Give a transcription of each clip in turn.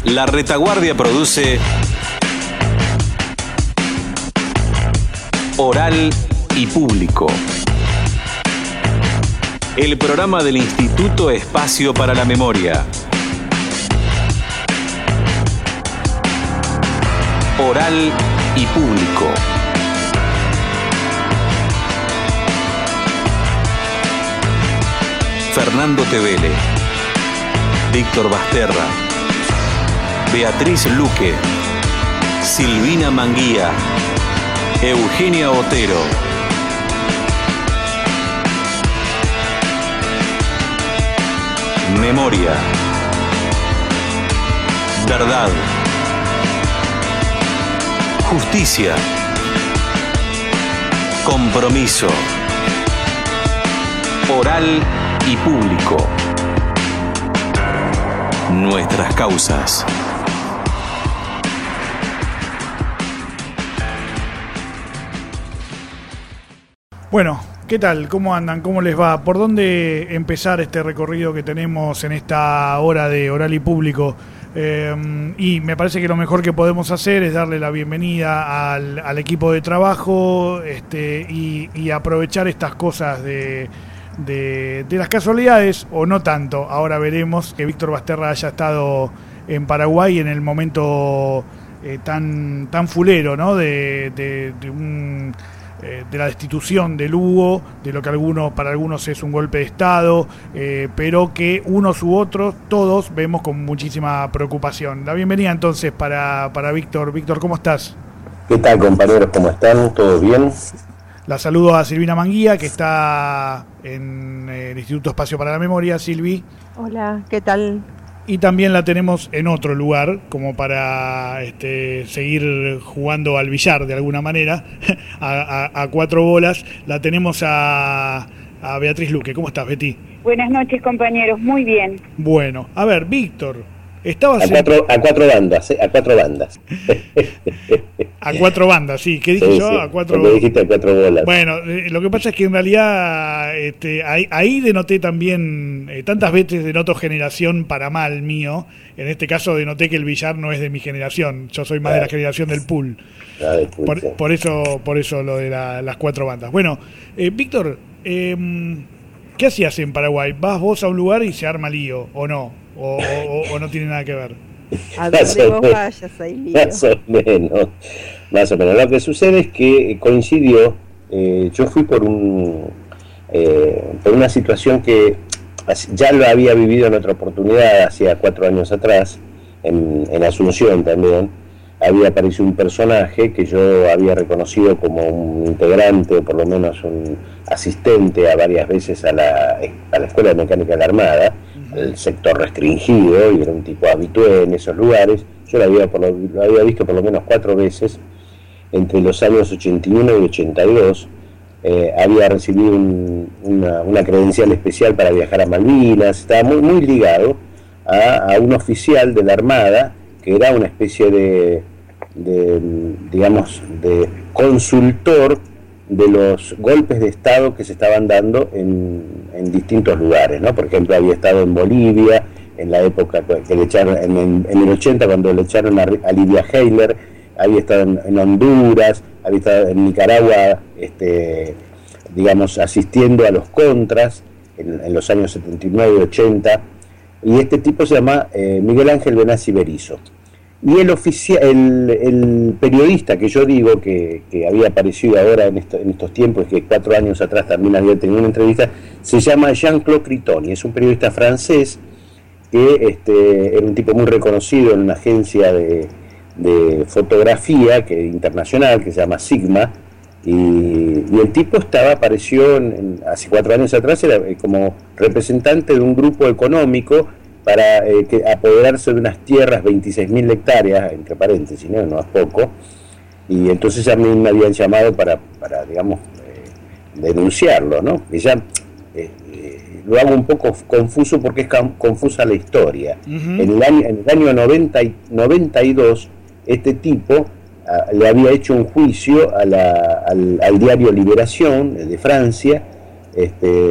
La Retaguardia produce Oral y Público, el programa del Instituto Espacio para la Memoria. Oral y Público. Fernando Tevele, Víctor Basterra, Beatriz Luque, Silvina Manguía, Eugenia Otero. Memoria. Verdad. Justicia. Compromiso. Oral y Público. Nuestras causas. Bueno, ¿qué tal? ¿Cómo andan? ¿Cómo les va? ¿Por dónde empezar este recorrido que tenemos en esta hora de Oral y Público? Y me parece que lo mejor que podemos hacer es darle la bienvenida al equipo de trabajo y aprovechar estas cosas de las casualidades, o no tanto. Ahora veremos que Víctor Basterra haya estado en Paraguay en el momento tan fulero, ¿no? De la destitución de Lugo, de lo que para algunos es un golpe de Estado, pero que unos u otros, todos vemos con muchísima preocupación. La bienvenida entonces para Víctor. Víctor, ¿cómo estás? ¿Qué tal, compañeros? ¿Cómo están? ¿Todo bien? La saludo a Silvina Manguía, que está en el Instituto Espacio para la Memoria. Silvi. Hola, ¿qué tal? Y también la tenemos en otro lugar, como para seguir jugando al billar de alguna manera, a cuatro bolas. La tenemos a Beatriz Luque. ¿Cómo estás, Betty? Buenas noches, compañeros. Muy bien. Bueno, a ver, Víctor, estabas a cuatro bandas. A cuatro bandas, sí. ¿Qué dije yo? Sí. A cuatro. Porque dijiste a cuatro bolas. Bueno, lo que pasa es que en realidad ahí denoté también, tantas veces denoto generación para mal mío. En este caso denoté que el billar no es de mi generación. Yo soy más de la generación del pool. Por eso lo de las cuatro bandas. Bueno, Víctor, ¿qué hacías en Paraguay? ¿Vas vos a un lugar y se arma lío, o no? ¿O no tiene nada que ver? A donde vos vayas hay lío. Más o menos. Lo que sucede es que coincidió, yo fui por una situación que ya lo había vivido en otra oportunidad, hacía 4 años atrás, en Asunción también. Había aparecido un personaje que yo había reconocido como un integrante, o por lo menos un asistente a varias veces a la Escuela de Mecánica de la Armada, el sector restringido, y era un tipo habitué en esos lugares. Yo lo había visto por lo menos 4 veces entre los años 81 y 82. Había recibido una credencial especial para viajar a Malvinas. Estaba muy ligado a un oficial de la Armada que era una especie de consultor de los golpes de Estado que se estaban dando en distintos lugares, ¿no? Por ejemplo, había estado en Bolivia en la época que le echaron, en el 80, cuando le echaron a Lidia Heiler. Había estado en Honduras, había estado en Nicaragua, asistiendo a los contras en los años 79 y 80. Y este tipo se llama Miguel Ángel Benassi Berizo. Y el periodista que yo digo que había aparecido ahora en estos tiempos, que 4 años atrás también había tenido una entrevista, se llama Jean-Claude Critoni. Es un periodista francés que era un tipo muy reconocido en una agencia de fotografía internacional que se llama Sigma, y el tipo apareció hace 4 años atrás, era como representante de un grupo económico para apoderarse de unas tierras, 26.000 hectáreas, entre paréntesis, no es poco, y entonces a mí me habían llamado para denunciarlo, ¿no? Y ya lo hago un poco confuso porque es confusa la historia. En el año 92, este tipo le había hecho un juicio al diario Liberación de Francia,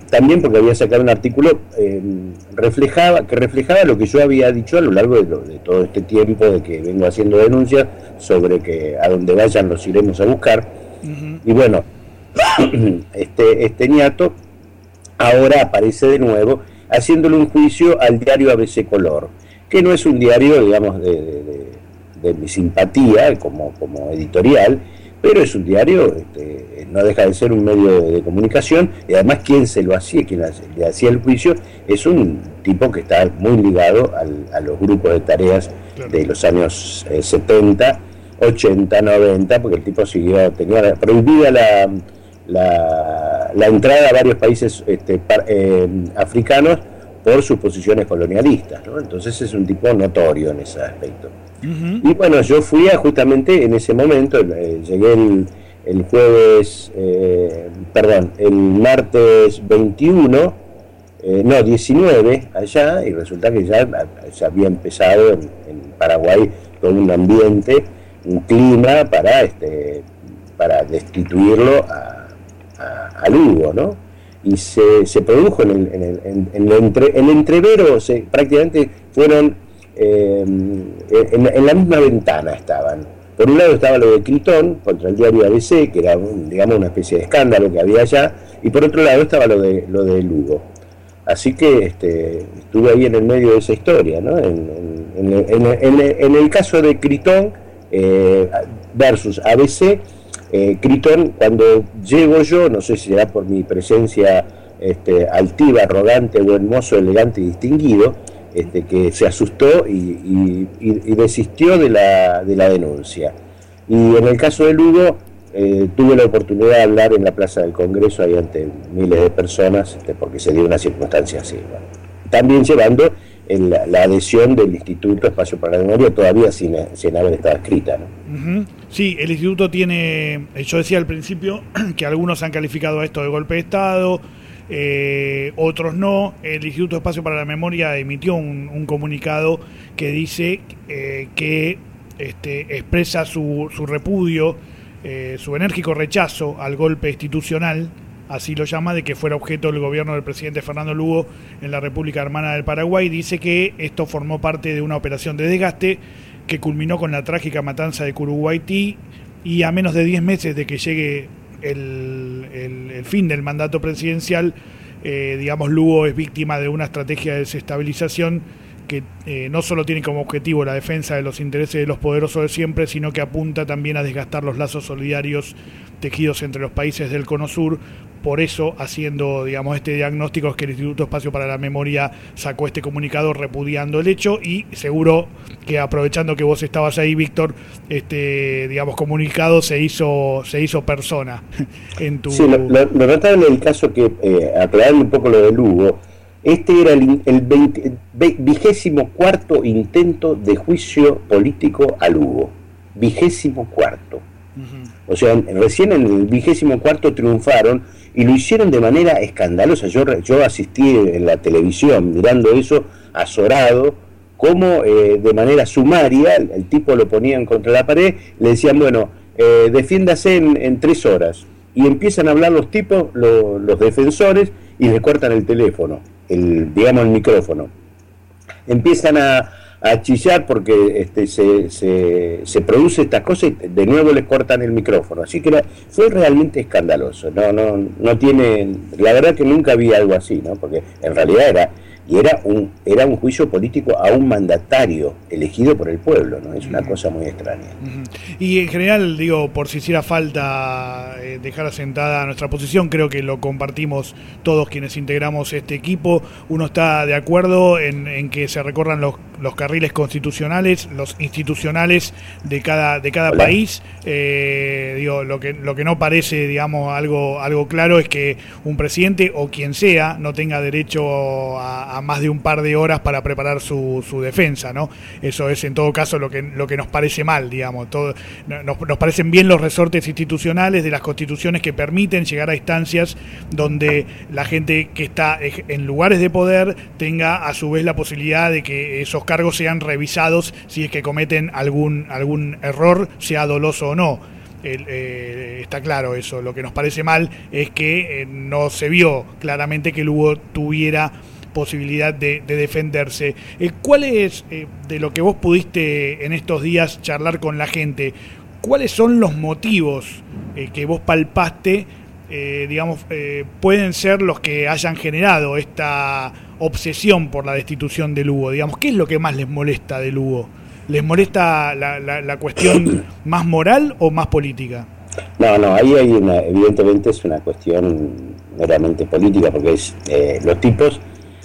también porque había sacado un artículo que reflejaba lo que yo había dicho a lo largo de todo este tiempo de que vengo haciendo denuncias sobre que a donde vayan los iremos a buscar. Y bueno, este ñato ahora aparece de nuevo haciéndole un juicio al diario ABC Color, que no es un diario, digamos, de mi simpatía como editorial, pero es un diario, no deja de ser un medio de comunicación, y además quien le hacía el juicio es un tipo que está muy ligado a los grupos de tareas de los años 70, 80, 90, porque el tipo tenía prohibida la entrada a varios países africanos por sus posiciones colonialistas, ¿no? Entonces es un tipo notorio en ese aspecto. Y bueno, yo fui justamente en ese momento, llegué el el martes 21, 19 allá, y resulta que ya había empezado en Paraguay todo un ambiente, un clima para destituirlo a Lugo, ¿no? Y se produjo en el entrevero, prácticamente fueron en la misma ventana estaban. Por un lado estaba lo de Critón contra el diario ABC, que era una especie de escándalo que había allá, y por otro lado estaba lo de Lugo. Así que estuve ahí en el medio de esa historia, ¿no? En el caso de Critón versus ABC, Critón, cuando llego yo, no sé si será por mi presencia altiva, arrogante, buen mozo, elegante y distinguido, que se asustó y desistió de la denuncia. Y en el caso de Lugo, tuve la oportunidad de hablar en la Plaza del Congreso ahí ante miles de personas, porque se dio una circunstancia así, ¿no? También llevando la adhesión del Instituto Espacio para la Memoria, todavía sin haber estado escrita, ¿no? Sí, el instituto tiene, yo decía al principio que algunos han calificado a esto de golpe de Estado, otros no. El Instituto Espacio para la Memoria emitió un comunicado que dice que expresa su repudio, su enérgico rechazo al golpe institucional, así lo llama, de que fuera objeto del gobierno del presidente Fernando Lugo en la República Hermana del Paraguay. Dice que esto formó parte de una operación de desgaste que culminó con la trágica matanza de Curuguaití, y a menos de 10 meses de que llegue el fin del mandato presidencial, Lugo es víctima de una estrategia de desestabilización que no solo tiene como objetivo la defensa de los intereses de los poderosos de siempre, sino que apunta también a desgastar los lazos solidarios tejidos entre los países del Cono Sur. Por eso, haciendo este diagnóstico, es que el Instituto Espacio para la Memoria sacó este comunicado repudiando el hecho, y seguro que, aprovechando que vos estabas ahí, Víctor, comunicado se hizo persona en tu... Sí, lo notable en el caso que, aclarando un poco lo de Lugo, era el 24º intento de juicio político a Lugo. 24º. O sea, recién en el 24º triunfaron, y lo hicieron de manera escandalosa. Yo asistí en la televisión mirando eso, azorado, como de manera sumaria el tipo lo ponían contra la pared, le decían, bueno, defiéndase en 3 horas, y empiezan a hablar los tipos, los defensores, y le cortan el teléfono, el micrófono. Empiezan a chillar porque se produce estas cosas, y de nuevo les cortan el micrófono. Así que fue realmente escandaloso. No tiene, la verdad que nunca vi algo así, ¿no? Porque en realidad era un juicio político a un mandatario elegido por el pueblo, ¿no? Es una cosa muy extraña. Y en general, por si hiciera falta dejar asentada nuestra posición, creo que lo compartimos todos quienes integramos este equipo. Uno está de acuerdo en que se recorran los carriles constitucionales, los institucionales de cada país. Lo que no parece, algo claro, es que un presidente o quien sea no tenga derecho a más de un par de horas para preparar su defensa, ¿no? Eso es en todo caso lo que nos parece mal, nos parecen bien los resortes institucionales de las constituciones que permiten llegar a instancias donde la gente que está en lugares de poder tenga a su vez la posibilidad de que esos cargos sean revisados si es que cometen algún error, sea doloso o no. está claro eso. Lo que nos parece mal es que no se vio claramente que Lugo tuviera posibilidad de defenderse. ¿Cuál es, de lo que vos pudiste en estos días charlar con la gente, cuáles son los motivos que vos palpaste, pueden ser los que hayan generado esta obsesión por la destitución de Lugo? Digamos, ¿qué es lo que más les molesta de Lugo? ¿Les molesta la cuestión más moral o más política? No, ahí hay evidentemente es una cuestión meramente política, porque es los tipos.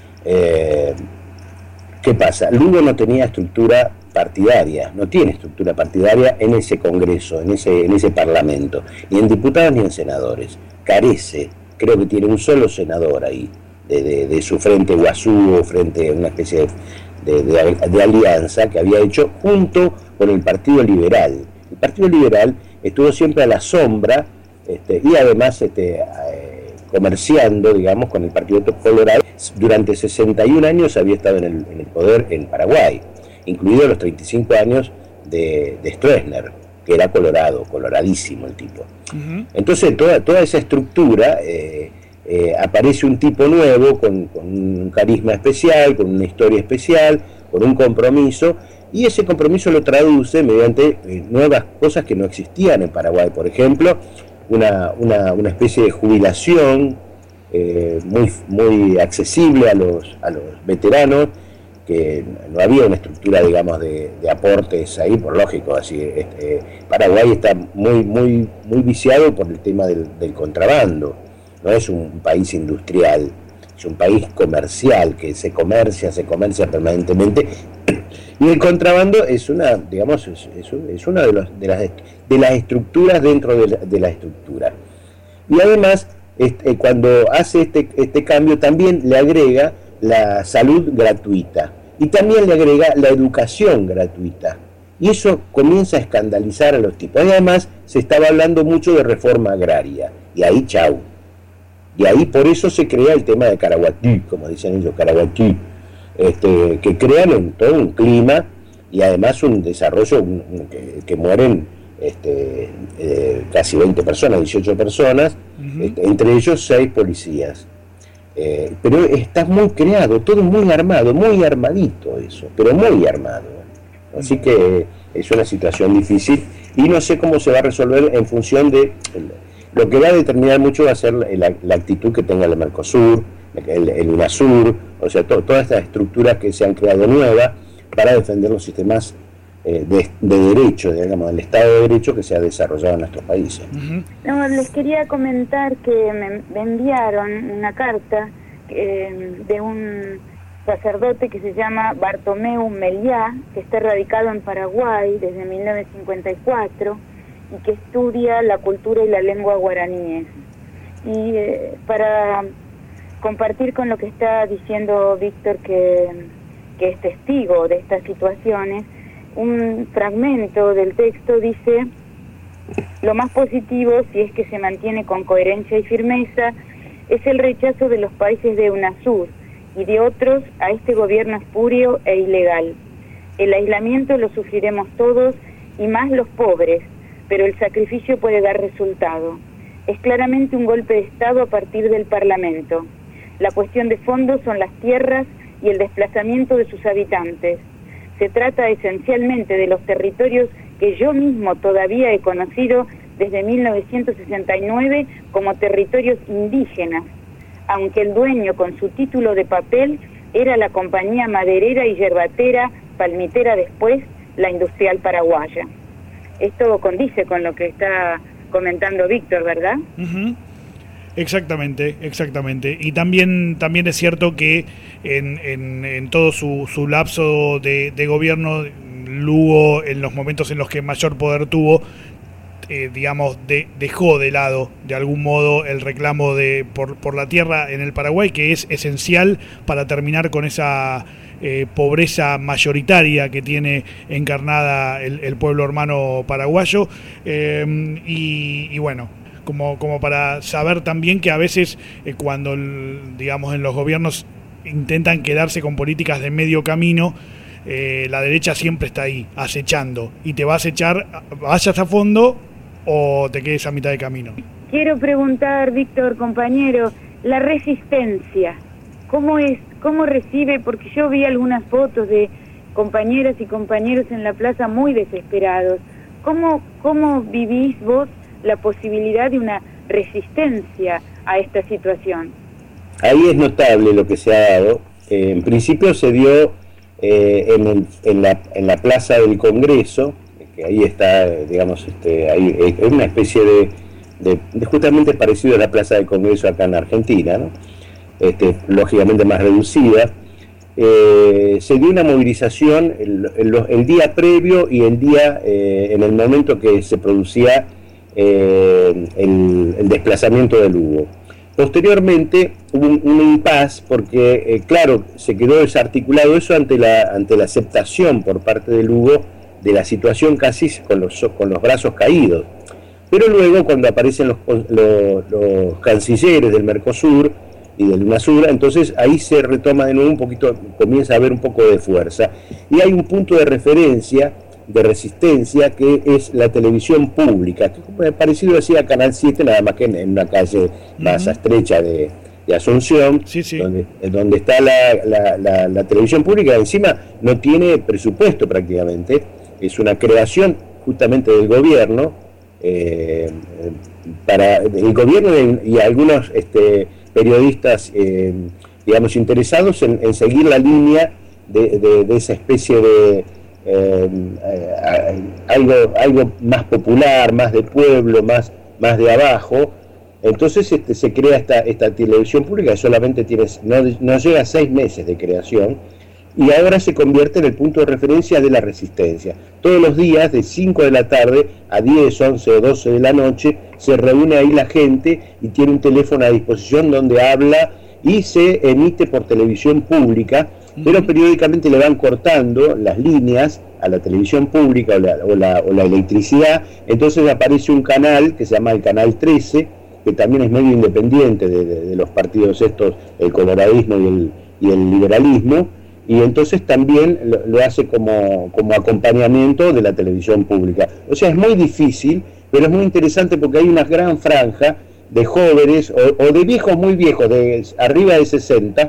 ¿Qué pasa? Lugo no tenía estructura partidaria, no tiene estructura partidaria en ese Congreso, en ese Parlamento, ni en diputados ni en senadores. Carece, creo que tiene un solo senador ahí, de su frente guasú, frente a una especie de alianza que había hecho junto con el Partido Liberal. El Partido Liberal estuvo siempre a la sombra y además comerciando, digamos, con el Partido Colorado. Durante 61 años había estado en el poder en Paraguay, incluidos los 35 años de Stroessner, que era coloradísimo el tipo. Uh-huh. Entonces toda esa estructura, aparece un tipo nuevo, con un carisma especial, con una historia especial, con un compromiso, y ese compromiso lo traduce mediante nuevas cosas que no existían en Paraguay. Por ejemplo, una especie de jubilación muy accesible a los veteranos, que no había una estructura, digamos, de aportes ahí, por lógico. Así Paraguay está muy viciado por el tema del contrabando. No es un país industrial, es un país comercial, que se comercia permanentemente, y el contrabando es una, digamos, es una de las estructuras dentro de la estructura. Y además, cuando hace este cambio, también le agrega la salud gratuita y también le agrega la educación gratuita, y eso comienza a escandalizar a los tipos. Y además se estaba hablando mucho de reforma agraria, y ahí chau. Y ahí por eso se crea el tema de Caraguatí, como dicen ellos, Caraguatí, que crean en todo un clima y además un desarrollo que mueren casi 20 personas, 18 personas, uh-huh. Entre ellos 6 policías. Pero está muy creado, todo muy armado, muy armadito eso, pero muy armado. Así que es una situación difícil y no sé cómo se va a resolver en función de... Lo que va a determinar mucho va a ser la actitud que tenga el Mercosur, el UNASUR, o sea, todas estas estructuras que se han creado nuevas para defender los sistemas de derecho, digamos, del Estado de Derecho que se ha desarrollado en nuestros países. No, les quería comentar que me enviaron una carta de un sacerdote que se llama Bartomeu Meliá, que está radicado en Paraguay desde 1954 y que estudia la cultura y la lengua guaraníes. Y para compartir con lo que está diciendo Víctor, que es testigo de estas situaciones, un fragmento del texto dice: lo más positivo, si es que se mantiene con coherencia y firmeza, es el rechazo de los países de UNASUR y de otros a este gobierno espurio e ilegal. El aislamiento lo sufriremos todos y más los pobres, pero el sacrificio puede dar resultado. Es claramente un golpe de Estado a partir del Parlamento. La cuestión de fondo son las tierras y el desplazamiento de sus habitantes. Se trata esencialmente de los territorios que yo mismo todavía he conocido desde 1969 como territorios indígenas, aunque el dueño con su título de papel era la compañía maderera y yerbatera, palmitera después, la industrial paraguaya. Esto condice con lo que está comentando Víctor, ¿verdad? Uh-huh. Exactamente. Y también es cierto que en todo su lapso de gobierno, Lugo, en los momentos en los que mayor poder tuvo, dejó de lado, de algún modo, el reclamo por la tierra en el Paraguay, que es esencial para terminar con esa pobreza mayoritaria que tiene encarnada el pueblo hermano paraguayo. Y bueno, como para saber también que a veces cuando, digamos, en los gobiernos intentan quedarse con políticas de medio camino, la derecha siempre está ahí, acechando, y te va a acechar, vayas a fondo o te quedes a mitad de camino. Quiero preguntar, Víctor, compañero, la resistencia, ¿cómo es? ¿Cómo recibe? Porque yo vi algunas fotos de compañeras y compañeros en la plaza muy desesperados. ¿Cómo vivís vos la posibilidad de una resistencia a esta situación? Ahí es notable lo que se ha dado. En principio se dio en la plaza del Congreso, que ahí está, digamos, ahí es una especie de justamente parecido a la plaza del Congreso acá en Argentina, ¿no? Lógicamente más reducida. Se dio una movilización el día previo y el día en el momento que se producía el desplazamiento de Lugo. Posteriormente hubo un impasse porque, claro, se quedó desarticulado eso ante la aceptación por parte de Lugo de la situación casi con los brazos caídos. Pero luego, cuando aparecen los cancilleres del Mercosur y del UNASUR, entonces ahí se retoma de nuevo un poquito, comienza a haber un poco de fuerza. Y hay un punto de referencia, de resistencia, que es la televisión pública, que parecido así a Canal 7, nada más que en una calle más estrecha de Asunción, sí. Donde está la televisión pública. Encima no tiene presupuesto prácticamente, es una creación justamente del gobierno, para el gobierno y algunos periodistas, digamos, interesados en seguir la línea de esa especie de algo más popular, más de pueblo, más de abajo. Entonces se crea esta televisión pública que solamente no llega a 6 meses de creación, y ahora se convierte en el punto de referencia de la resistencia. Todos los días, de 5 de la tarde a 10, 11 o 12 de la noche, se reúne ahí la gente y tiene un teléfono a disposición donde habla y se emite por televisión pública, pero periódicamente le van cortando las líneas a la televisión pública o la electricidad. Entonces aparece un canal que se llama el Canal 13, que también es medio independiente de los partidos estos, el coloradismo y el liberalismo, y entonces también lo hace como acompañamiento de la televisión pública. O sea, es muy difícil, pero es muy interesante porque hay una gran franja de jóvenes o de viejos muy viejos, de arriba de 60,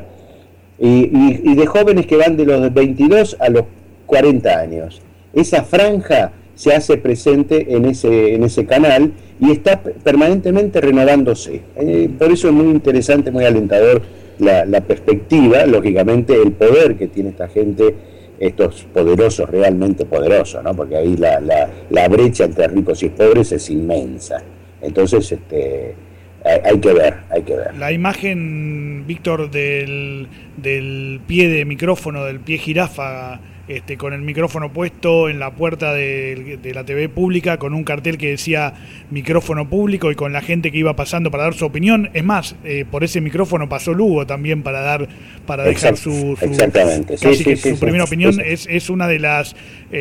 y de jóvenes que van de los 22 a los 40 años. Esa franja se hace presente en ese canal y está permanentemente renovándose. Por eso es muy interesante, muy alentador la perspectiva, lógicamente el poder que tiene esta gente, estos poderosos, realmente poderosos, ¿no? Porque ahí la brecha entre ricos y pobres es inmensa. Entonces hay que ver. La imagen, Víctor, del pie de micrófono, del pie jirafa, con el micrófono puesto en la puerta de la TV pública, con un cartel que decía micrófono público y con la gente que iba pasando para dar su opinión. Es más, por ese micrófono pasó Lugo también para dejar su primera opinión. Sí. Es una de las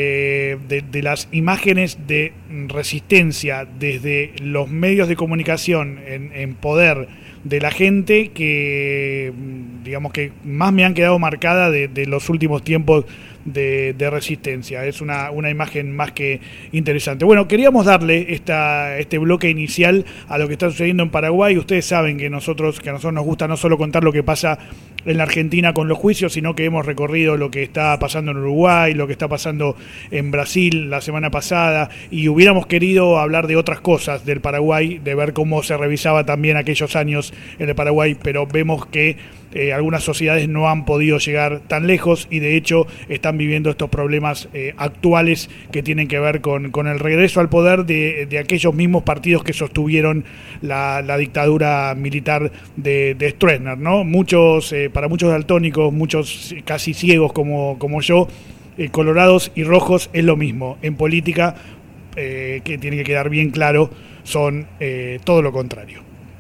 imágenes de resistencia desde los medios de comunicación en poder de la gente que, digamos, que más me han quedado marcada de los últimos tiempos de resistencia. Es una imagen más que interesante. Bueno, queríamos darle este bloque inicial a lo que está sucediendo en Paraguay. Ustedes saben que a nosotros nos gusta no solo contar lo que pasa en la Argentina con los juicios, sino que hemos recorrido lo que está pasando en Uruguay, lo que está pasando en Brasil la semana pasada, y hubiéramos querido hablar de otras cosas del Paraguay, de ver cómo se revisaba también aquellos años en el Paraguay, pero vemos que algunas sociedades no han podido llegar tan lejos y de hecho están viviendo estos problemas actuales que tienen que ver con el regreso al poder de aquellos mismos partidos que sostuvieron la dictadura militar de Stroessner, ¿no? Para muchos daltónicos, muchos casi ciegos como yo, colorados y rojos es lo mismo. En política, que tiene que quedar bien claro, son todo lo contrario.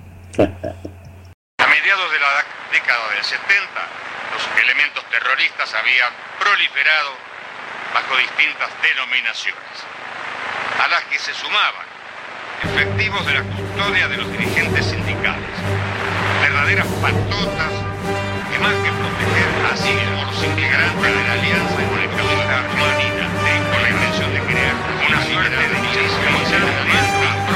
A mediados de la década del 70, los elementos terroristas habían proliferado bajo distintas denominaciones, a las que se sumaban efectivos de la custodia de los dirigentes sindicales, verdaderas patotas que más que proteger hacían los integrantes de la alianza con el capital humanidad, con la intención de crear una suerte de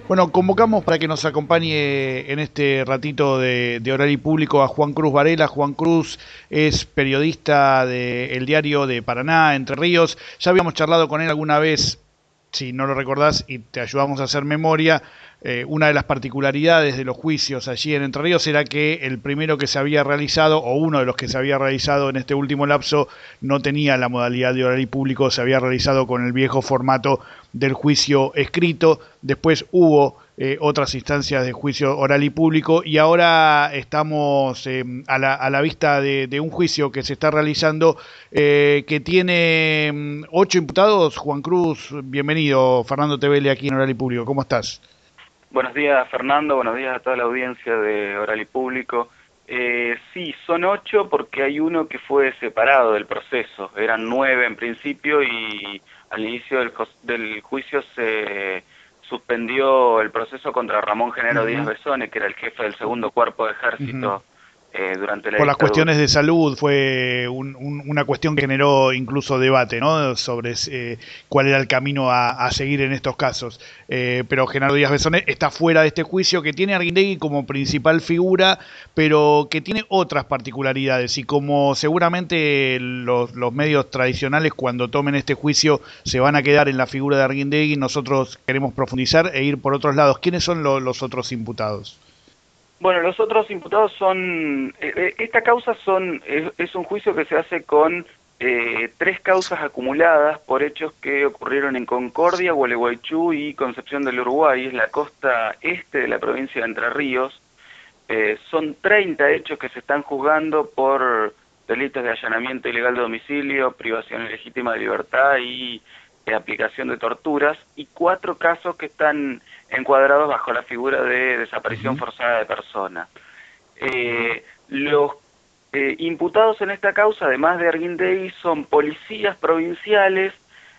Bueno, convocamos para que nos acompañe en este ratito de Oral y Público a Juan Cruz Varela. Juan Cruz es periodista del Diario de Paraná, Entre Ríos. Ya habíamos charlado con él alguna vez, si no lo recordás, y te ayudamos a hacer memoria. Una de las particularidades de los juicios allí en Entre Ríos era que el primero que se había realizado, o uno de los que se había realizado en este último lapso, no tenía la modalidad de oral y público, se había realizado con el viejo formato del juicio escrito. Después hubo otras instancias de juicio oral y público, y ahora estamos a la vista de un juicio que se está realizando que tiene 8 imputados. Juan Cruz, bienvenido. Fernando Tevele aquí en Oral y Público. ¿Cómo estás? Buenos días, Fernando. Buenos días a toda la audiencia de Oral y Público. Sí, son 8 porque hay uno que fue separado del proceso. Eran 9 en principio y al inicio del juicio se suspendió el proceso contra Ramón Genaro Díaz Besone, que era el jefe del segundo cuerpo de ejército durante la Por las dictadura. Cuestiones de salud fue una cuestión que generó incluso debate, ¿no? Sobre cuál era el camino a seguir en estos casos. Pero Genaro Díaz Besone está fuera de este juicio, que tiene a Arguindegui como principal figura, pero que tiene otras particularidades. Y como seguramente los medios tradicionales, cuando tomen este juicio, se van a quedar en la figura de Arguindegui, nosotros queremos profundizar e ir por otros lados. ¿Quiénes son los otros imputados? Bueno, los otros imputados son... esta causa es un juicio que se hace con 3 causas acumuladas por hechos que ocurrieron en Concordia, Gualeguaychú y Concepción del Uruguay. Es la costa este de la provincia de Entre Ríos. Son 30 hechos que se están juzgando por delitos de allanamiento ilegal de domicilio, privación ilegítima de libertad y aplicación de torturas, y 4 casos que están encuadrados bajo la figura de desaparición forzada de persona. Los imputados en esta causa, además de Arguindegui, son policías provinciales,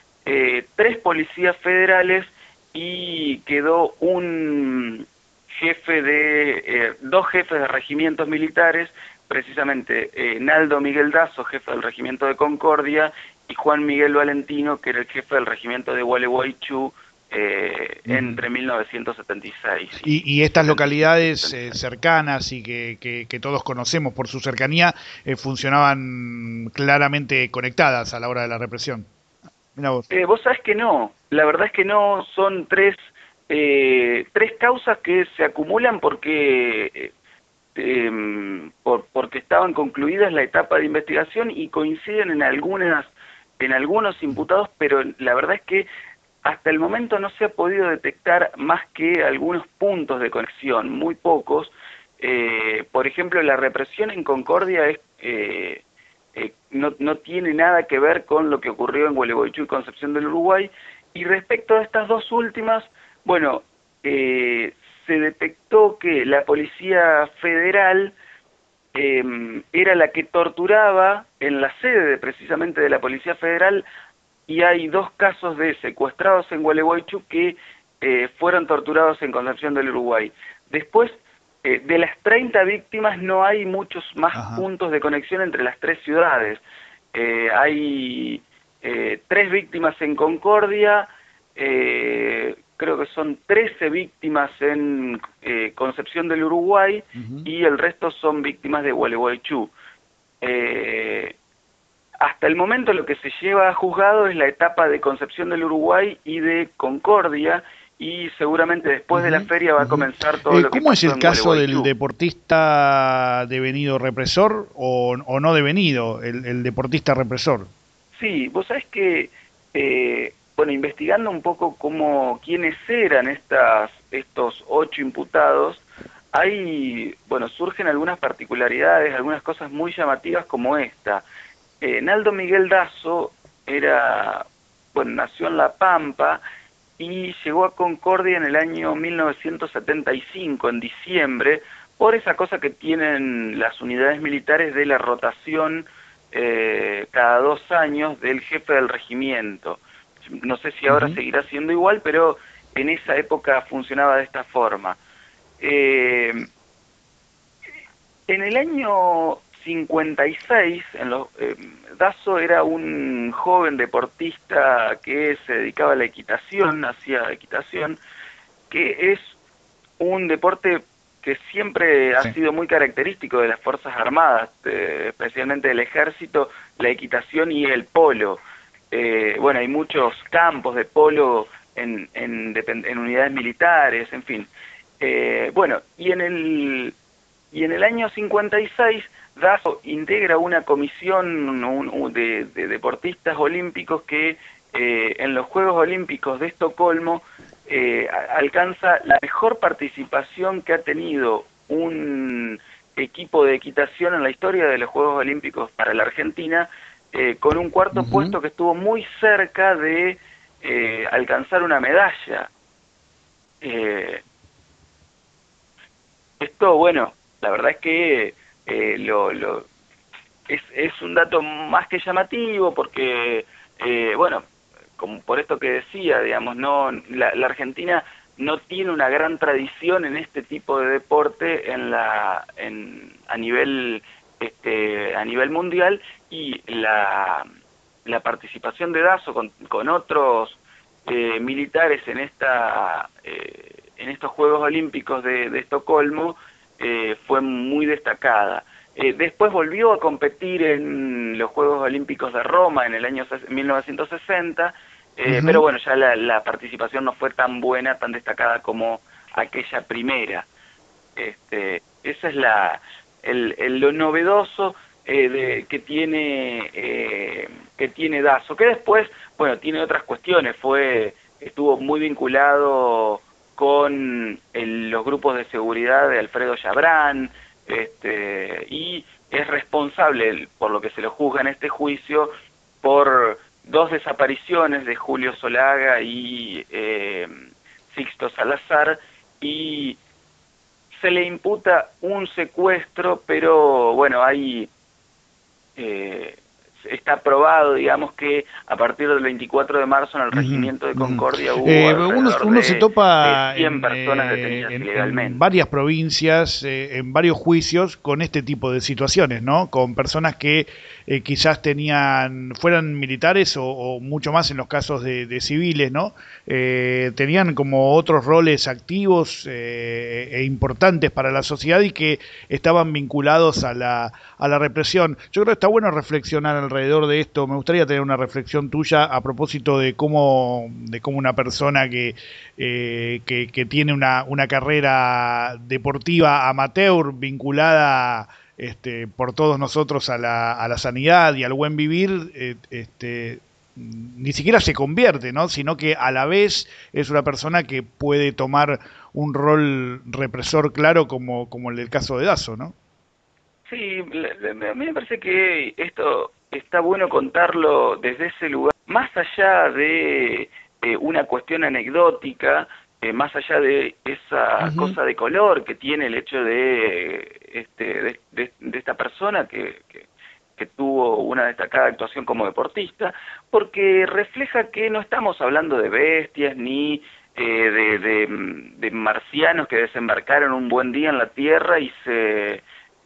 3 policías federales, y quedó un jefe de 2 jefes de regimientos militares, precisamente Naldo Miguel Dazo, jefe del regimiento de Concordia, y Juan Miguel Valentino, que era el jefe del regimiento de Gualeguaychú entre 1976. Y estas localidades cercanas y que todos conocemos por su cercanía, funcionaban claramente conectadas a la hora de la represión. Mirá vos. Vos sabés que no, la verdad es que no, son 3 causas que se acumulan porque estaban concluidas la etapa de investigación y coinciden en algunos imputados, pero la verdad es que hasta el momento no se ha podido detectar más que algunos puntos de conexión, muy pocos. Por ejemplo, la represión en Concordia no tiene nada que ver con lo que ocurrió en Gualeguaychú y Concepción del Uruguay. Y respecto a estas 2 últimas, bueno, se detectó que la Policía Federal era la que torturaba en la sede precisamente de la Policía Federal, y hay 2 casos de secuestrados en Gualeguaychú que fueron torturados en Concepción del Uruguay. Después, de las 30 víctimas no hay muchos más puntos de conexión entre las 3 ciudades. Hay 3 víctimas en Concordia, creo que son 13 víctimas en Concepción del Uruguay, y el resto son víctimas de Gualeguaychú. Hasta el momento lo que se lleva a juzgado es la etapa de Concepción del Uruguay y de Concordia, y seguramente después de la feria va a comenzar todo lo que ¿Cómo es el caso del Gualeguaychú. deportista devenido represor o no devenido, el deportista represor? Sí, vos sabés que, bueno, investigando un poco quiénes eran estos 8 imputados, surgen algunas particularidades, algunas cosas muy llamativas como esta. Naldo Miguel Dazo nació en La Pampa y llegó a Concordia en el año 1975, en diciembre, por esa cosa que tienen las unidades militares de la rotación cada 2 años del jefe del regimiento. No sé si ahora seguirá siendo igual, pero en esa época funcionaba de esta forma. En el año 56, Dazo era un joven deportista que se dedicaba a la equitación, hacía equitación, que es un deporte que siempre ha sido muy característico de las Fuerzas Armadas, especialmente del Ejército, la equitación y el polo. Bueno, hay muchos campos de polo en unidades militares, en fin. Bueno, y en el año 56, Dazo integra una comisión de deportistas olímpicos que en los Juegos Olímpicos de Estocolmo alcanza la mejor participación que ha tenido un equipo de equitación en la historia de los Juegos Olímpicos para la Argentina, con un cuarto puesto que estuvo muy cerca de alcanzar una medalla. Esto, bueno, la verdad es que es un dato más que llamativo porque, bueno, como por esto que decía, digamos, no la Argentina no tiene una gran tradición en este tipo de deporte a nivel mundial, y la participación de Dazo con otros militares en estos Juegos Olímpicos de Estocolmo fue muy destacada. Después volvió a competir en los Juegos Olímpicos de Roma en el año 1960, pero bueno, ya la participación no fue tan buena, tan destacada como aquella primera. Esa es lo novedoso que tiene Dazo, que después, bueno, tiene otras cuestiones. Estuvo muy vinculado con los grupos de seguridad de Alfredo Chabrán, y es responsable, por lo que se lo juzga en este juicio, por 2 desapariciones de Julio Solaga y Sixto Salazar, y se le imputa un secuestro, pero bueno, está probado, digamos, que a partir del 24 de marzo en el regimiento de Concordia hubo uno se topa de 100 personas detenidas ilegalmente. En varias provincias, en varios juicios con este tipo de situaciones, ¿no? Con personas que quizás fueran militares o mucho más en los casos de civiles, ¿no? Tenían como otros roles activos e importantes para la sociedad y que estaban vinculados a la represión. Yo creo que está bueno reflexionar alrededor de esto. Me gustaría tener una reflexión tuya a propósito de cómo una persona que tiene una carrera deportiva amateur vinculada por todos nosotros a la sanidad y al buen vivir, ni siquiera se convierte, ¿no? Sino que a la vez es una persona que puede tomar un rol represor claro como el del caso de Dazo, ¿no? Sí, a mí me parece que esto está bueno contarlo desde ese lugar, más allá de una cuestión anecdótica, más allá de esa cosa de color que tiene el hecho de esta persona que tuvo una destacada actuación como deportista, porque refleja que no estamos hablando de bestias ni de marcianos que desembarcaron un buen día en la Tierra y se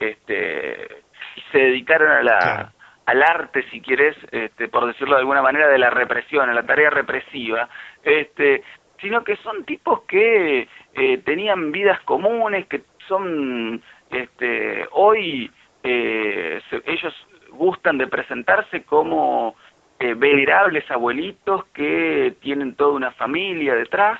dedicaron al arte, si quieres, por decirlo de alguna manera, de la represión, a la tarea represiva, sino que son tipos que tenían vidas comunes, que son hoy ellos gustan de presentarse como venerables abuelitos que tienen toda una familia detrás,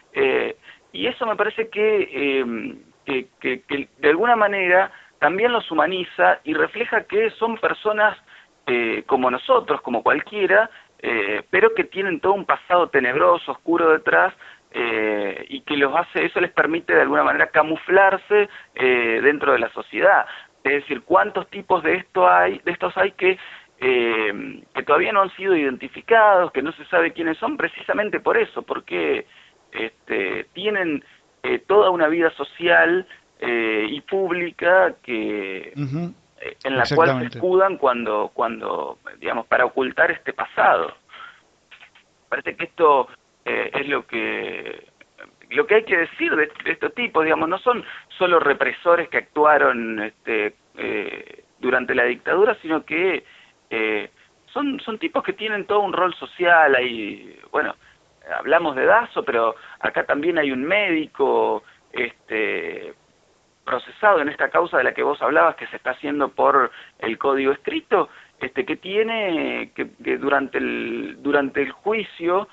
y eso me parece que de alguna manera también los humaniza y refleja que son personas como nosotros, como cualquiera, pero que tienen todo un pasado tenebroso, oscuro detrás, y que eso les permite de alguna manera camuflarse dentro de la sociedad. Es decir, ¿cuántos tipos de estos hay que todavía no han sido identificados, que no se sabe quiénes son, precisamente por eso, porque tienen toda una vida social y pública que en la cual se escudan cuando digamos, para ocultar este pasado. Parece que esto es lo que hay que decir de estos tipos, digamos, no son solo represores que actuaron durante la dictadura, sino que son tipos que tienen todo un rol social. Hay, bueno, hablamos de Dazo, pero acá también hay un médico procesado en esta causa de la que vos hablabas, que se está haciendo por el código escrito, que tiene que durante el juicio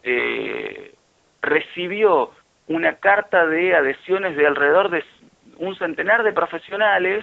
recibió una carta de adhesiones de alrededor de un centenar de profesionales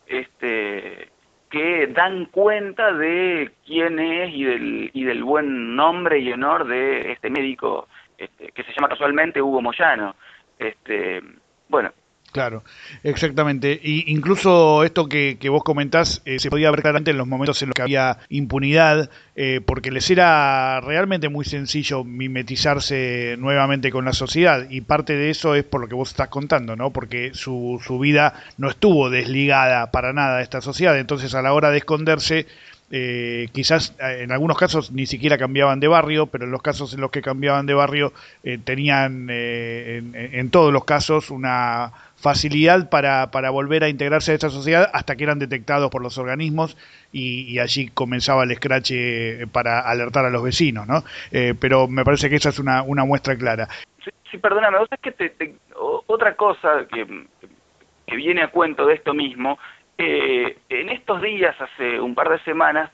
que dan cuenta de quién es y del buen nombre y honor de este médico que se llama casualmente Hugo Moyano. Bueno. Claro, exactamente. Y incluso esto que vos comentás se podía ver claramente en los momentos en los que había impunidad, porque les era realmente muy sencillo mimetizarse nuevamente con la sociedad, y parte de eso es por lo que vos estás contando, ¿no? Porque su vida no estuvo desligada para nada de esta sociedad, entonces a la hora de esconderse, quizás en algunos casos ni siquiera cambiaban de barrio, pero en los casos en los que cambiaban de barrio tenían en todos los casos una facilidad para volver a integrarse a esta sociedad hasta que eran detectados por los organismos y allí comenzaba el escrache para alertar a los vecinos, ¿no? Pero me parece que esa es una muestra clara. Sí, perdóname, vos sabés que otra cosa que viene a cuento de esto mismo. En estos días, hace un par de semanas,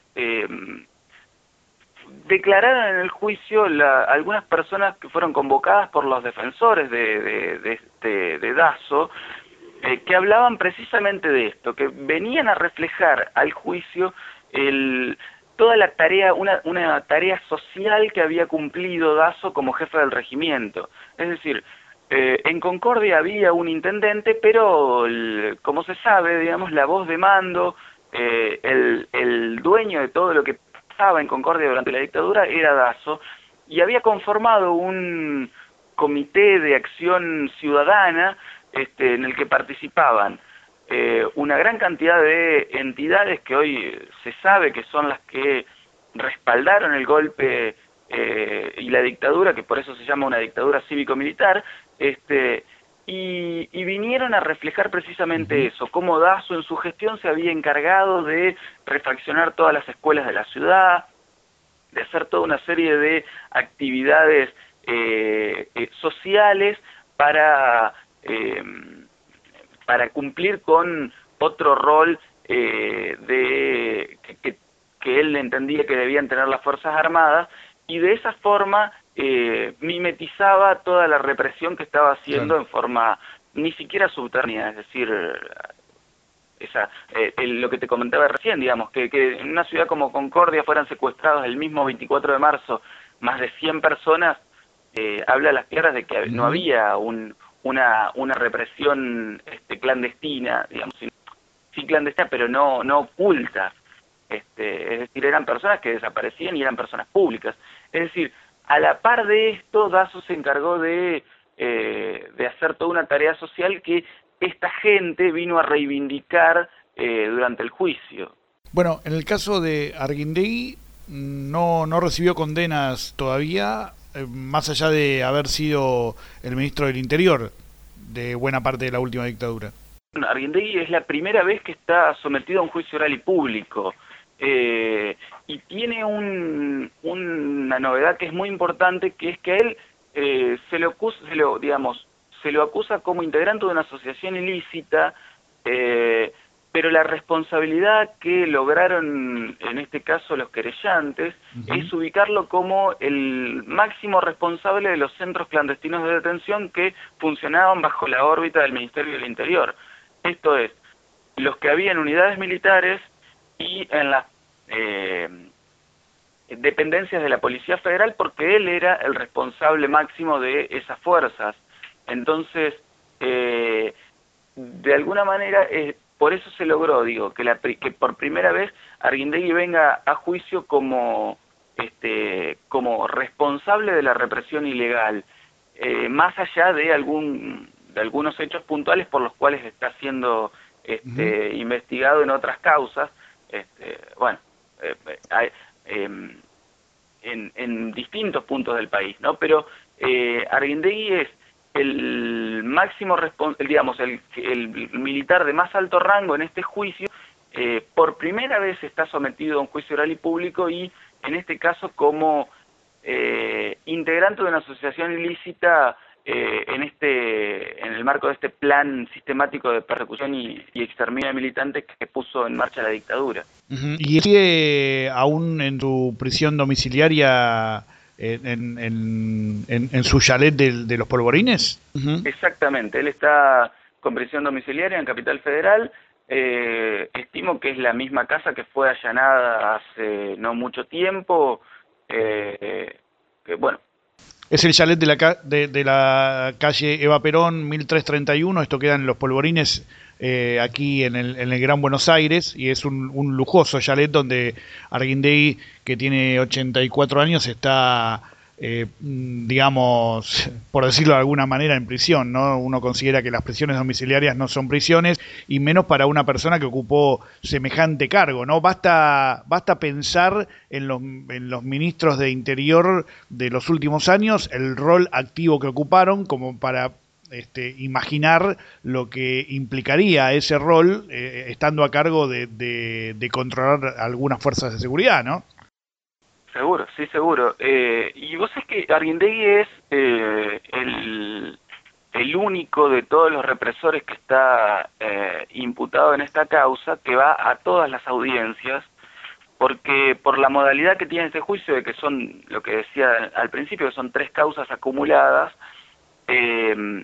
declararon en el juicio algunas personas que fueron convocadas por los defensores de Dazo, que hablaban precisamente de esto, que venían a reflejar al juicio toda la tarea, una tarea social que había cumplido Dazo como jefe del regimiento. Es decir, en Concordia había un intendente, pero como se sabe, digamos, la voz de mando, el dueño de todo lo que pasaba en Concordia durante la dictadura era Dazo, y había conformado un comité de acción ciudadana en el que participaban una gran cantidad de entidades que hoy se sabe que son las que respaldaron el golpe y la dictadura, que por eso se llama una dictadura cívico-militar, y vinieron a reflejar precisamente eso, cómo Dazo en su gestión se había encargado de refaccionar todas las escuelas de la ciudad, de hacer toda una serie de actividades sociales para cumplir con otro rol que él entendía que debían tener las Fuerzas Armadas, y de esa forma mimetizaba toda la represión que estaba haciendo en forma ni siquiera subterránea, es decir, lo que te comentaba recién, digamos, que en una ciudad como Concordia fueran secuestrados el mismo 24 de marzo más de 100 personas, habla a las claras de que no había una represión clandestina, digamos, sí clandestina, pero no oculta. Es decir, eran personas que desaparecían y eran personas públicas. Es decir, a la par de esto, Dazo se encargó de hacer toda una tarea social que esta gente vino a reivindicar durante el juicio. Bueno, en el caso de Arguindegui no recibió condenas todavía, más allá de haber sido el ministro del Interior de buena parte de la última dictadura. Bueno, Arguindegui es la primera vez que está sometido a un juicio oral y público. Y tiene una novedad que es muy importante, que es que a él se lo acusa como integrante de una asociación ilícita, pero la responsabilidad que lograron en este caso los querellantes es ubicarlo como el máximo responsable de los centros clandestinos de detención que funcionaban bajo la órbita del Ministerio del Interior. Esto es, los que había en unidades militares y en las dependencias de la Policía Federal, porque él era el responsable máximo de esas fuerzas. Entonces, de alguna manera, por eso se logró, digo, que por primera vez Arguindegui venga a juicio como responsable de la represión ilegal, más allá de algunos hechos puntuales por los cuales está siendo investigado en otras causas, en distintos puntos del país, ¿no? Pero Arguindegui es el máximo el militar de más alto rango en este juicio. Por primera vez está sometido a un juicio oral y público, y en este caso como integrante de una asociación ilícita en el marco de este plan sistemático de persecución y exterminio de militantes que puso en marcha la dictadura. ¿Y sigue aún en su prisión domiciliaria en su chalet de los Polvorines? Exactamente, él está con prisión domiciliaria en Capital Federal. Estimo que es la misma casa que fue allanada hace no mucho tiempo. Que bueno. Es el chalet de la calle Eva Perón, 1331. Esto queda en Los Polvorines, aquí en el Gran Buenos Aires, y es un lujoso chalet donde Arguindegui, que tiene 84 años, está, digamos, por decirlo de alguna manera, en prisión, ¿no? Uno considera que las prisiones domiciliarias no son prisiones, y menos para una persona que ocupó semejante cargo, ¿no? Basta pensar en los ministros de Interior de los últimos años, el rol activo que ocuparon, como para imaginar lo que implicaría ese rol estando a cargo de controlar algunas fuerzas de seguridad, ¿no? Seguro, sí, seguro. Y vos sabés que Arguindegui es el único de todos los represores que está imputado en esta causa que va a todas las audiencias, porque por la modalidad que tiene este juicio, de que son, lo que decía al principio, que son 3 causas acumuladas, el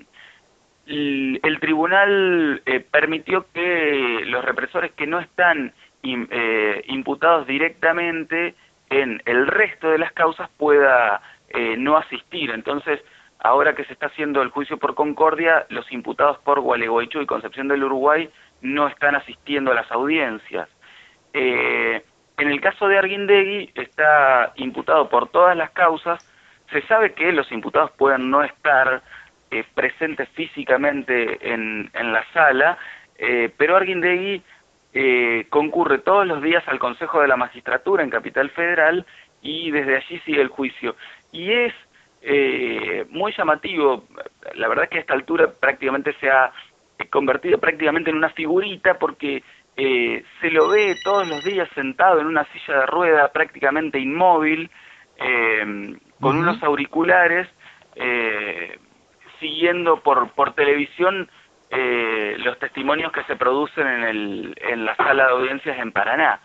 tribunal permitió que los represores que no están imputados directamente en el resto de las causas pueda no asistir. Entonces, ahora que se está haciendo el juicio por Concordia, los imputados por Gualeguaychú y Concepción del Uruguay no están asistiendo a las audiencias. En el caso de Arguindegui, está imputado por todas las causas. Se sabe que los imputados pueden no estar presentes físicamente en la sala, pero Arguindegui concurre todos los días al Consejo de la Magistratura en Capital Federal y desde allí sigue el juicio. Y es muy llamativo, la verdad es que a esta altura prácticamente se ha convertido prácticamente en una figurita, porque se lo ve todos los días sentado en una silla de rueda prácticamente inmóvil, con unos auriculares, siguiendo por televisión los testimonios que se producen en la sala de audiencias en Paraná.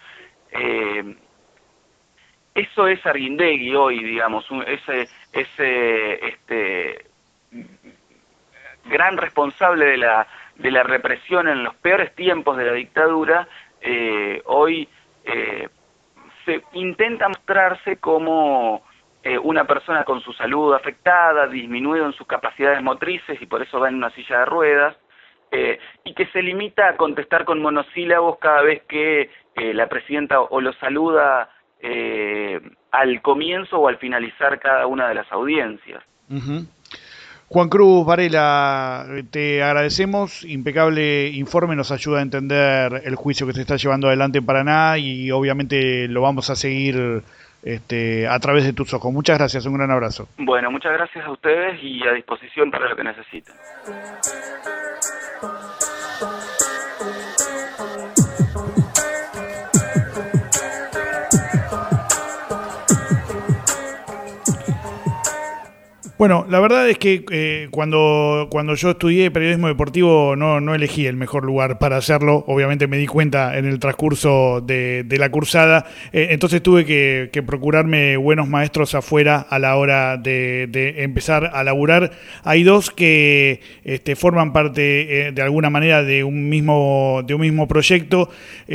Eso es Arguindegui hoy, digamos, ese gran responsable de la represión en los peores tiempos de la dictadura. Hoy se intenta mostrarse como una persona con su salud afectada, disminuido en sus capacidades motrices y por eso va en una silla de ruedas, y que se limita a contestar con monosílabos cada vez que la presidenta o lo saluda al comienzo o al finalizar cada una de las audiencias. Juan Cruz Varela, te agradecemos, impecable informe, nos ayuda a entender el juicio que se está llevando adelante en Paraná y obviamente lo vamos a seguir a través de tus ojos. Muchas gracias, un gran abrazo. Bueno, muchas gracias a ustedes y a disposición para lo que necesiten. Bueno, la verdad es que cuando yo estudié periodismo deportivo no elegí el mejor lugar para hacerlo. Obviamente me di cuenta en el transcurso de la cursada. Entonces tuve que procurarme buenos maestros afuera a la hora de empezar a laburar. Hay 2 que forman parte de alguna manera de un mismo proyecto.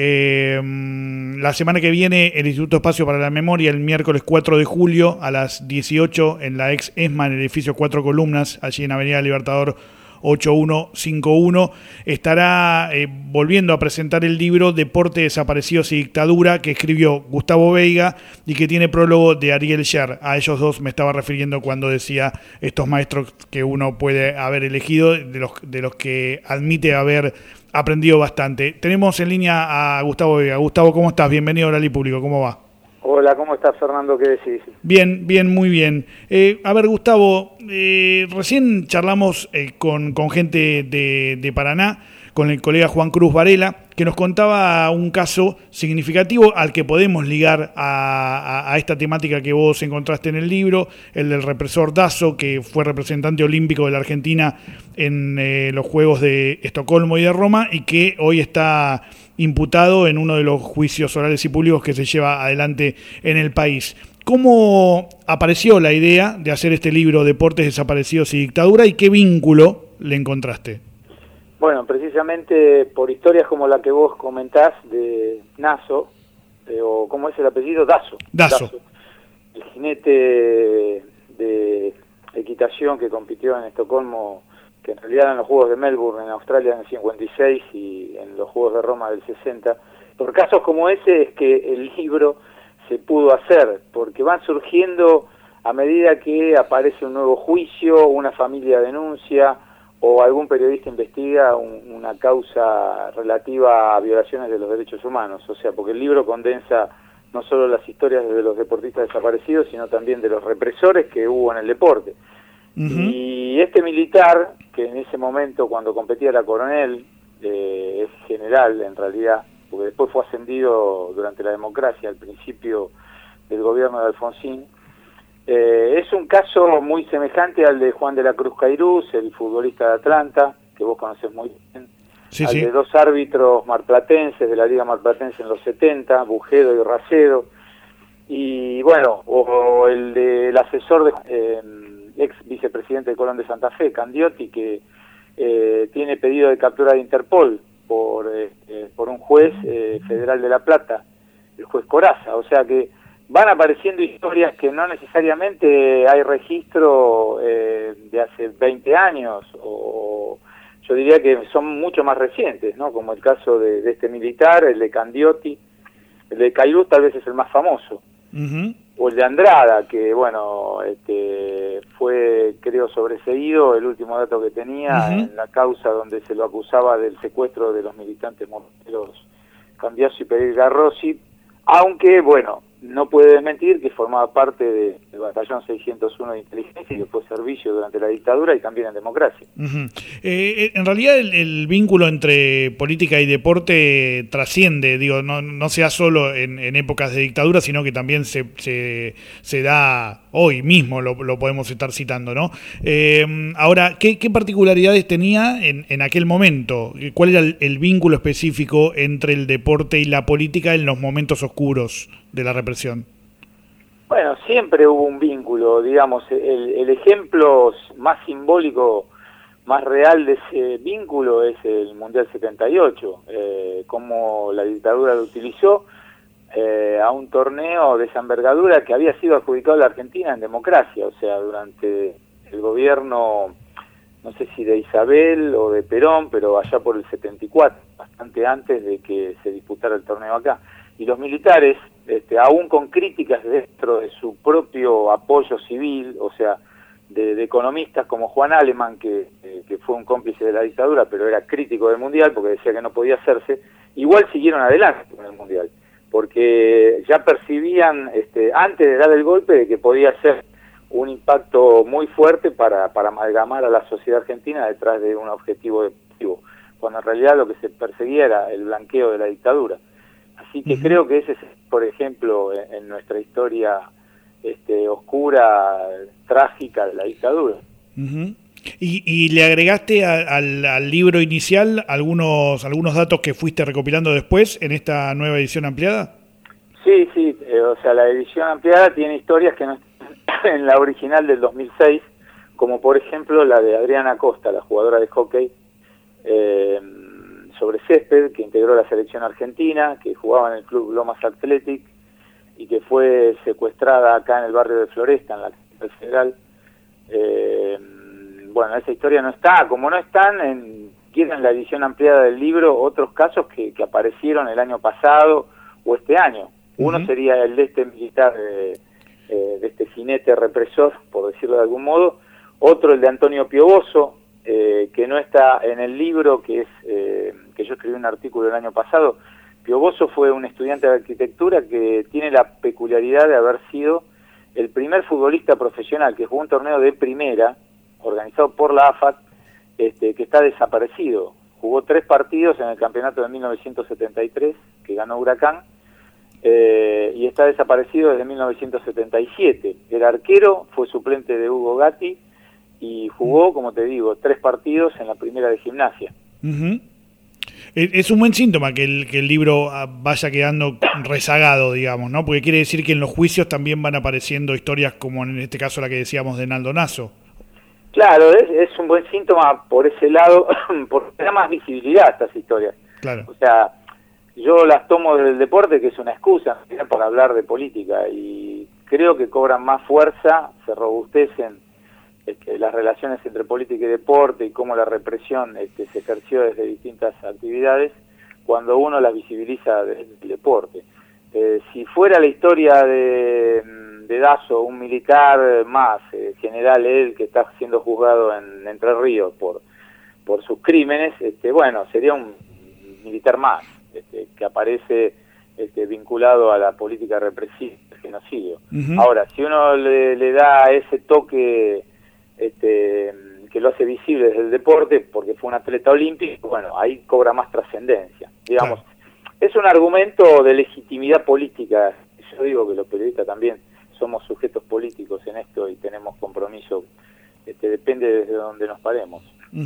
La semana que viene el Instituto Espacio para la Memoria, el miércoles 4 de julio a las 18 en la ex ESMA, en el edificio 4 Columnas, allí en Avenida Libertador 8151, estará volviendo a presentar el libro Deporte, Desaparecidos y Dictadura, que escribió Gustavo Veiga y que tiene prólogo de Ariel Sher. A ellos 2 me estaba refiriendo cuando decía estos maestros que uno puede haber elegido, de los que admite haber aprendido bastante. Tenemos en línea a Gustavo Veiga. Gustavo, ¿cómo estás? Bienvenido a Oral y Público, ¿cómo va? Hola, ¿cómo estás, Fernando? ¿Qué decís? Bien, muy bien. A ver, Gustavo, recién charlamos con gente de Paraná, con el colega Juan Cruz Varela, que nos contaba un caso significativo al que podemos ligar a esta temática que vos encontraste en el libro, el del represor Dazo, que fue representante olímpico de la Argentina en los Juegos de Estocolmo y de Roma, y que hoy está imputado en uno de los juicios orales y públicos que se lleva adelante en el país. ¿Cómo apareció la idea de hacer este libro, Deportes Desaparecidos y Dictadura, y qué vínculo le encontraste? Bueno, precisamente por historias como la que vos comentás de Naso, o ¿cómo es el apellido? Dazo. El jinete de equitación que compitió en Estocolmo, que en realidad eran los Juegos de Melbourne en Australia en el 56 y en los Juegos de Roma del 60. Por casos como ese es que el libro se pudo hacer, porque van surgiendo a medida que aparece un nuevo juicio, una familia denuncia o algún periodista investiga una causa relativa a violaciones de los derechos humanos. O sea, porque el libro condensa no solo las historias de los deportistas desaparecidos, sino también de los represores que hubo en el deporte. Y este militar, que en ese momento cuando competía era coronel, es general en realidad, porque después fue ascendido durante la democracia, al principio del gobierno de Alfonsín. Es un caso muy semejante al de Juan de la Cruz Cairuz, el futbolista de Atlanta, que vos conocés muy bien, de dos árbitros marplatenses de la Liga Marplatense en los 70, Bujedo y Racedo, y bueno, o el del asesor de ex vicepresidente de Colón de Santa Fe, Candiotti, que tiene pedido de captura de Interpol por un juez federal de La Plata, el juez Corazza. O sea que van apareciendo historias que no necesariamente hay registro de hace 20 años, o yo diría que son mucho más recientes, ¿no? Como el caso de este militar, el de Candiotti, el de Cairuz tal vez es el más famoso, o el de Andrada, que bueno, fue creo sobreseído, el último dato que tenía, en la causa donde se lo acusaba del secuestro de los militantes morteros Cambiaso y Pereira Rossi, aunque bueno, no puede desmentir que formaba parte del batallón 601 de inteligencia y que fue servicio durante la dictadura y también en democracia. En realidad el vínculo entre política y deporte trasciende, digo, no sea solo en épocas de dictadura, sino que también se da hoy mismo, lo podemos estar citando, ¿no? Ahora, ¿qué particularidades tenía en aquel momento? ¿Cuál era el vínculo específico entre el deporte y la política en los momentos oscuros de la represión? Bueno, siempre hubo un vínculo, digamos, el ejemplo más simbólico, más real de ese vínculo es el Mundial 78, cómo la dictadura lo utilizó a un torneo de esa envergadura que había sido adjudicado a la Argentina en democracia, o sea, durante el gobierno, no sé si de Isabel o de Perón, pero allá por el 74, bastante antes de que se disputara el torneo acá. Y los militares, aún con críticas dentro de su propio apoyo civil, o sea, de economistas como Juan Aleman, que fue un cómplice de la dictadura, pero era crítico del Mundial porque decía que no podía hacerse, igual siguieron adelante con el Mundial, porque ya percibían, antes de dar el golpe, de que podía ser un impacto muy fuerte para amalgamar a la sociedad argentina detrás de un objetivo deportivo, cuando en realidad lo que se perseguía era el blanqueo de la dictadura. Así que creo que ese es, por ejemplo, en nuestra historia oscura, trágica de la dictadura. ¿Y le agregaste al libro inicial algunos datos que fuiste recopilando después en esta nueva edición ampliada? Sí, o sea, la edición ampliada tiene historias que no están en la original del 2006, como por ejemplo la de Adriana Costa, la jugadora de hockey, sobre césped, que integró la selección argentina, que jugaba en el club Lomas Athletic y que fue secuestrada acá en el barrio de Floresta, en la capital federal. Bueno, esa historia no está, como no están en la edición ampliada del libro otros casos que aparecieron el año pasado o este año. Uno sería el de este militar, de este jinete represor, por decirlo de algún modo. Otro, el de Antonio Pioboso, que no está en el libro, que yo escribí un artículo el año pasado. Pioboso fue un estudiante de arquitectura que tiene la peculiaridad de haber sido el primer futbolista profesional que jugó un torneo de primera, organizado por la AFAT, que está desaparecido. jugó 3 partidos en el campeonato de 1973, que ganó Huracán, y está desaparecido desde 1977. El arquero fue suplente de Hugo Gatti y jugó, como te digo, 3 partidos en la primera de Gimnasia. Es un buen síntoma que el libro vaya quedando rezagado, digamos, ¿no? Porque quiere decir que en los juicios también van apareciendo historias como en este caso la que decíamos de Naldo Nasso. Claro, es un buen síntoma por ese lado, porque da más visibilidad a estas historias. Claro. O sea, yo las tomo del deporte, que es una excusa para hablar de política, y creo que cobran más fuerza, se robustecen las relaciones entre política y deporte y cómo la represión se ejerció desde distintas actividades cuando uno las visibiliza desde el deporte. Si fuera la historia de Dasso, un militar más, general él, que está siendo juzgado en Entre Ríos por sus crímenes, bueno, sería un militar más, que aparece vinculado a la política represiva, el genocidio. Ahora, si uno le da ese toque que lo hace visible desde el deporte, porque fue un atleta olímpico, bueno, ahí cobra más trascendencia. Digamos, es un argumento de legitimidad política. Yo digo que los periodistas también somos sujetos políticos en esto y tenemos compromiso, depende desde donde nos paremos.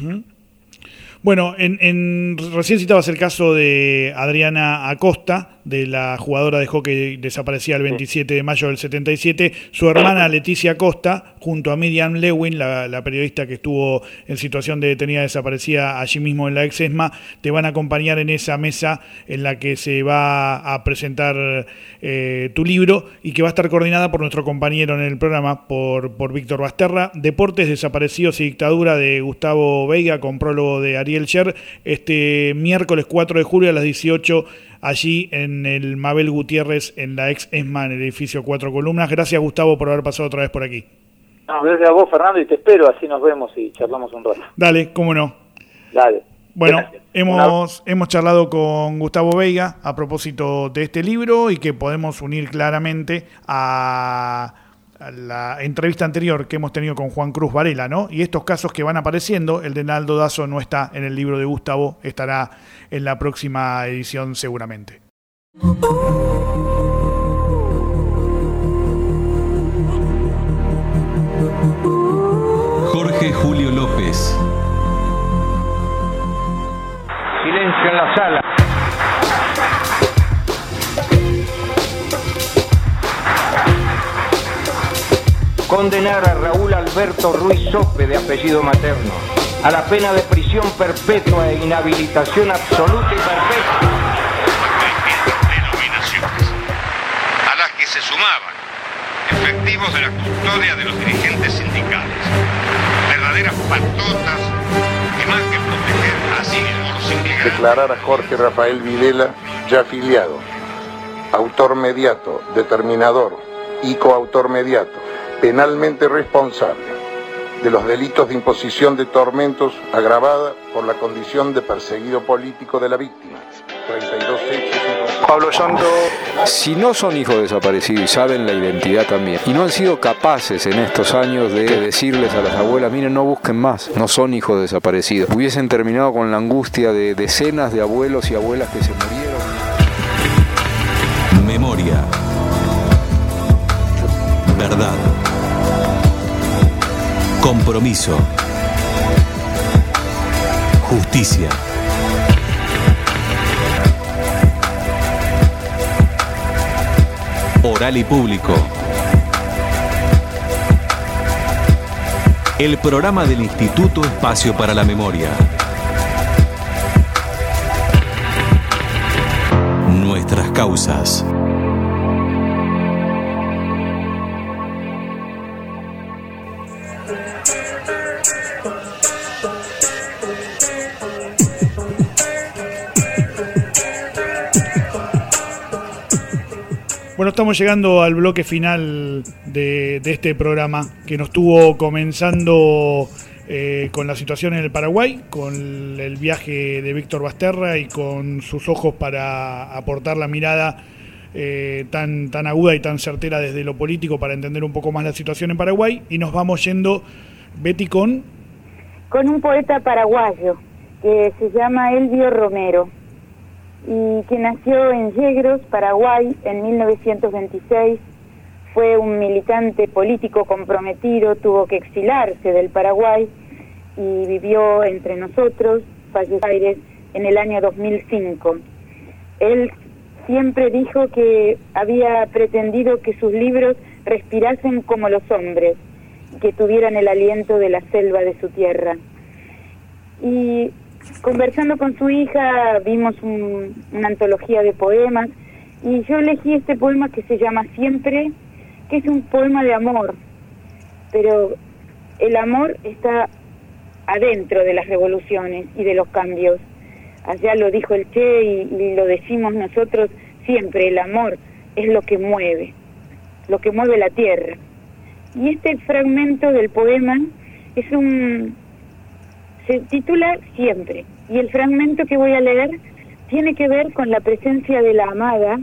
Bueno, recién citabas el caso de Adriana Acosta, de la jugadora de hockey desaparecida el 27 de mayo del 77. Su hermana Leticia Acosta, junto a Miriam Lewin, la periodista que estuvo en situación de detenida desaparecida allí mismo en la ex-ESMA, te van a acompañar en esa mesa en la que se va a presentar tu libro y que va a estar coordinada por nuestro compañero en el programa, por Víctor Basterra. Deportes, desaparecidos y dictadura, de Gustavo Veiga, con prólogo de Ariel Sher, este miércoles 4 de julio a las 18, allí en el Mabel Gutiérrez, en la ex-ESMA, en el edificio 4 Columnas. Gracias, Gustavo, por haber pasado otra vez por aquí. No, gracias a vos, Fernando, y te espero, así nos vemos y charlamos un rato. Dale, cómo no. Dale. Bueno, hemos charlado con Gustavo Veiga a propósito de este libro y que podemos unir claramente a la entrevista anterior que hemos tenido con Juan Cruz Varela, ¿no? Y estos casos que van apareciendo, el de Naldo Dasso no está en el libro de Gustavo, estará en la próxima edición seguramente. Jorge Julio López. Silencio en la sala. Condenar a Raúl Alberto Ruiz Sope, de apellido materno, a la pena de prisión perpetua e inhabilitación absoluta y perpetua. Denominaciones, a las que se sumaban efectivos de la custodia de los dirigentes sindicales, verdaderas patotas que más que proteger así mismo los inmigrantes. Declarar a Jorge Rafael Videla ya afiliado, autor mediato, determinador y coautor mediato, penalmente responsable de los delitos de imposición de tormentos agravada por la condición de perseguido político de la víctima. 32 hechos. Pablo Santo. Si no son hijos desaparecidos y saben la identidad también, y no han sido capaces en estos años de decirles a las abuelas, miren, no busquen más, no son hijos desaparecidos, hubiesen terminado con la angustia de decenas de abuelos y abuelas que se murieron. Memoria. Verdad. Compromiso. Justicia. Oral y Público. El programa del Instituto Espacio para la Memoria. Nuestras causas. Bueno, estamos llegando al bloque final de este programa que nos estuvo comenzando con la situación en el Paraguay, con el viaje de Víctor Basterra y con sus ojos para aportar la mirada tan aguda y tan certera desde lo político para entender un poco más la situación en Paraguay. Y nos vamos yendo, Betty, con un poeta paraguayo, que se llama Elvio Romero y que nació en Yegros, Paraguay, en 1926. Fue un militante político comprometido, tuvo que exilarse del Paraguay y vivió entre nosotros, Buenos Aires, en el año 2005. Él siempre dijo que había pretendido que sus libros respirasen como los hombres, que tuvieran el aliento de la selva de su tierra. Y conversando con su hija vimos una antología de poemas y yo elegí este poema que se llama Siempre, que es un poema de amor, pero el amor está adentro de las revoluciones y de los cambios. Allá lo dijo el Che y lo decimos nosotros siempre, el amor es lo que mueve la tierra. Y este fragmento del poema se titula Siempre, y el fragmento que voy a leer tiene que ver con la presencia de la amada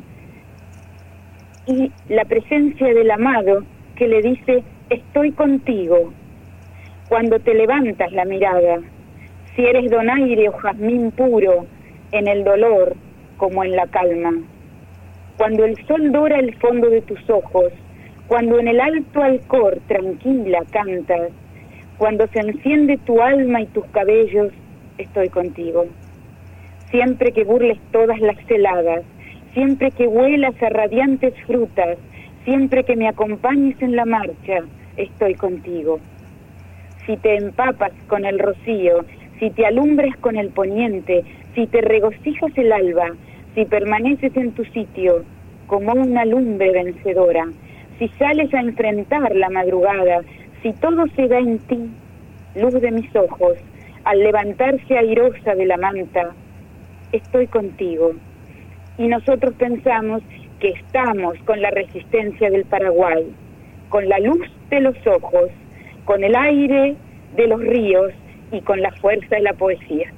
y la presencia del amado que le dice: estoy contigo. Cuando te levantas la mirada, si eres donaire o jazmín puro, en el dolor como en la calma. Cuando el sol dora el fondo de tus ojos, cuando en el alto alcor tranquila cantas, cuando se enciende tu alma y tus cabellos, estoy contigo. Siempre que burles todas las heladas, siempre que huelas a radiantes frutas, siempre que me acompañes en la marcha, estoy contigo. Si te empapas con el rocío, si te alumbras con el poniente, si te regocijas el alba, si permaneces en tu sitio como una lumbre vencedora, si sales a enfrentar la madrugada, si todo se da en ti, luz de mis ojos, al levantarse airosa de la manta, estoy contigo. Y nosotros pensamos que estamos con la resistencia del Paraguay, con la luz de los ojos, con el aire de los ríos y con la fuerza de la poesía.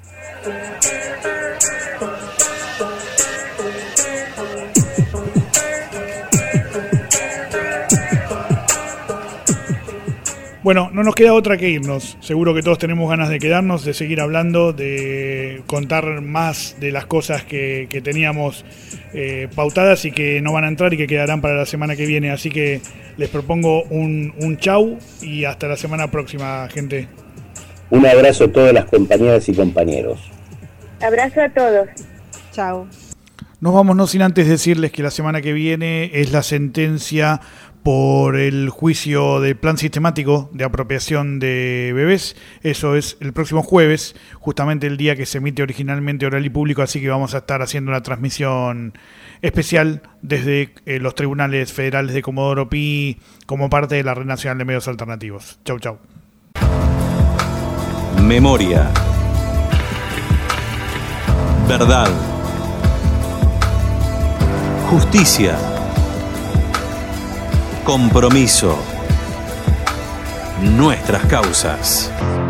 Bueno, no nos queda otra que irnos. Seguro que todos tenemos ganas de quedarnos, de seguir hablando, de contar más de las cosas que teníamos pautadas y que no van a entrar y que quedarán para la semana que viene. Así que les propongo un chau y hasta la semana próxima, gente. Un abrazo a todas las compañeras y compañeros. Abrazo a todos. Chau. Nos vamos no sin antes decirles que la semana que viene es la sentencia por el juicio del plan sistemático de apropiación de bebés. Eso es el próximo jueves, justamente el día que se emite originalmente Oral y Público, así que vamos a estar haciendo una transmisión especial desde los tribunales federales de Comodoro Pi como parte de la Red Nacional de Medios Alternativos. Chau, chau. Memoria. Verdad. Justicia. Compromiso. Nuestras causas.